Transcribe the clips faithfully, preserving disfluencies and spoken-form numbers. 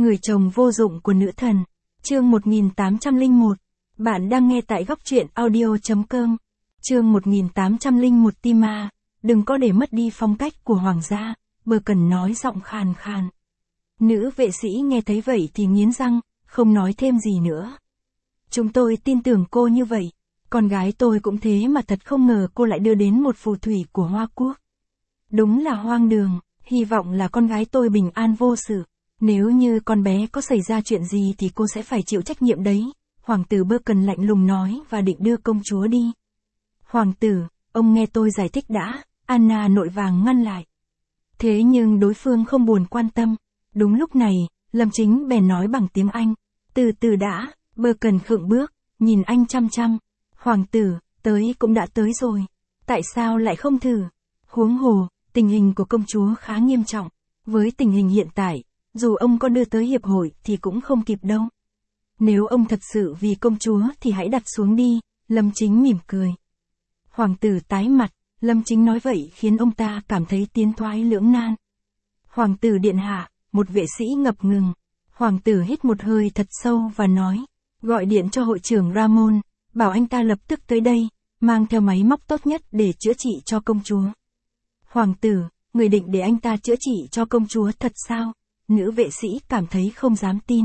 Người chồng vô dụng của nữ thần. Chương một nghìn tám trăm lẻ một. Bạn đang nghe tại góc truyện audio chấm com. Chương một nghìn tám trăm lẻ một Tima. Đừng có để mất đi phong cách của hoàng gia, Bacon nói giọng khàn khàn. Nữ vệ sĩ nghe thấy vậy thì nghiến răng, không nói thêm gì nữa. Chúng tôi tin tưởng cô như vậy. Con gái tôi cũng thế mà thật không ngờ cô lại đưa đến một phù thủy của Hoa Quốc. Đúng là hoang đường, hy vọng là con gái tôi bình an vô sự. Nếu như con bé có xảy ra chuyện gì thì cô sẽ phải chịu trách nhiệm đấy. Hoàng tử Bacon lạnh lùng nói và định đưa công chúa đi. Hoàng tử, ông nghe tôi giải thích đã, Anna nội vàng ngăn lại. Thế nhưng đối phương không buồn quan tâm. Đúng lúc này, Lâm Chính bèn nói bằng tiếng Anh. Từ từ đã, Bacon khựng bước, nhìn anh chăm chăm. Hoàng tử, tới cũng đã tới rồi. Tại sao lại không thử? Huống hồ, tình hình của công chúa khá nghiêm trọng. Với tình hình hiện tại, dù ông có đưa tới hiệp hội thì cũng không kịp đâu. Nếu ông thật sự vì công chúa thì hãy đặt xuống đi, Lâm Chính mỉm cười. Hoàng tử tái mặt, Lâm Chính nói vậy khiến ông ta cảm thấy tiến thoái lưỡng nan. Hoàng tử điện hạ, một vệ sĩ ngập ngừng. Hoàng tử hít một hơi thật sâu và nói, gọi điện cho hội trưởng Ramon, bảo anh ta lập tức tới đây, mang theo máy móc tốt nhất để chữa trị cho công chúa. Hoàng tử, người định để anh ta chữa trị cho công chúa thật sao? Nữ vệ sĩ cảm thấy không dám tin.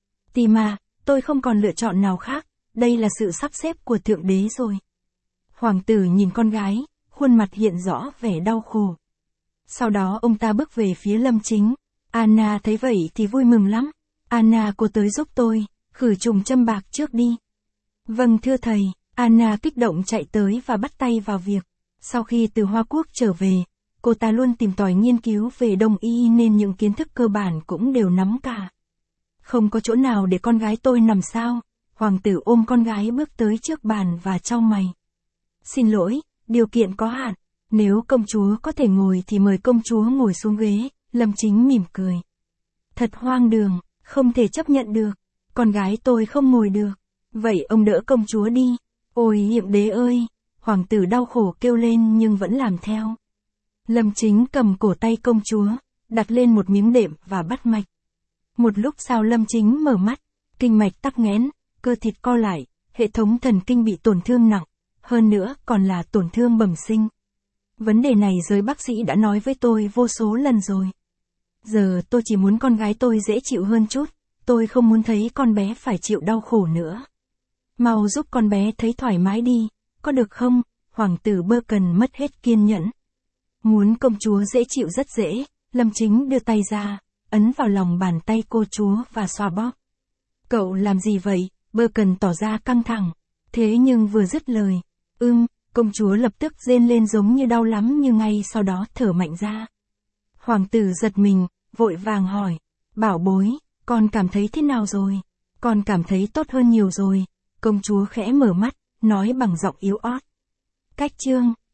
Tima, tôi không còn lựa chọn nào khác, đây là sự sắp xếp của thượng đế rồi. Hoàng tử nhìn con gái, khuôn mặt hiện rõ vẻ đau khổ. Sau đó ông ta bước về phía Lâm Chính. Anna thấy vậy thì vui mừng lắm. Anna, cô tới giúp tôi, khử trùng châm bạc trước đi. Vâng thưa thầy, Anna kích động chạy tới và bắt tay vào việc. Sau khi từ Hoa Quốc trở về, cô ta luôn tìm tòi nghiên cứu về Đông y nên những kiến thức cơ bản cũng đều nắm cả. Không có chỗ nào để con gái tôi nằm sao? Hoàng tử ôm con gái bước tới trước bàn và chau mày. Xin lỗi, điều kiện có hạn. Nếu công chúa có thể ngồi thì mời công chúa ngồi xuống ghế, Lâm Chính mỉm cười. Thật hoang đường, không thể chấp nhận được. Con gái tôi không ngồi được. Vậy ông đỡ công chúa đi. Ôi hiệm đế ơi! Hoàng tử đau khổ kêu lên nhưng vẫn làm theo. Lâm Chính cầm cổ tay công chúa, đặt lên một miếng đệm và bắt mạch. Một lúc sau Lâm Chính mở mắt, kinh mạch tắc nghẽn, cơ thịt co lại, hệ thống thần kinh bị tổn thương nặng, hơn nữa còn là tổn thương bẩm sinh. Vấn đề này giới bác sĩ đã nói với tôi vô số lần rồi. Giờ tôi chỉ muốn con gái tôi dễ chịu hơn chút, tôi không muốn thấy con bé phải chịu đau khổ nữa. Mau giúp con bé thấy thoải mái đi, có được không? Hoàng tử Bacon mất hết kiên nhẫn. Muốn công chúa dễ chịu rất dễ, Lâm Chính đưa tay ra, ấn vào lòng bàn tay cô chúa và xoa bóp. Cậu làm gì vậy? Bacon tỏ ra căng thẳng. Thế nhưng vừa dứt lời, ưm, công chúa lập tức rên lên giống như đau lắm nhưng ngay sau đó thở mạnh ra. Hoàng tử giật mình, vội vàng hỏi, bảo bối, con cảm thấy thế nào rồi? Con cảm thấy tốt hơn nhiều rồi. Công chúa khẽ mở mắt, nói bằng giọng yếu ớt. Cách chương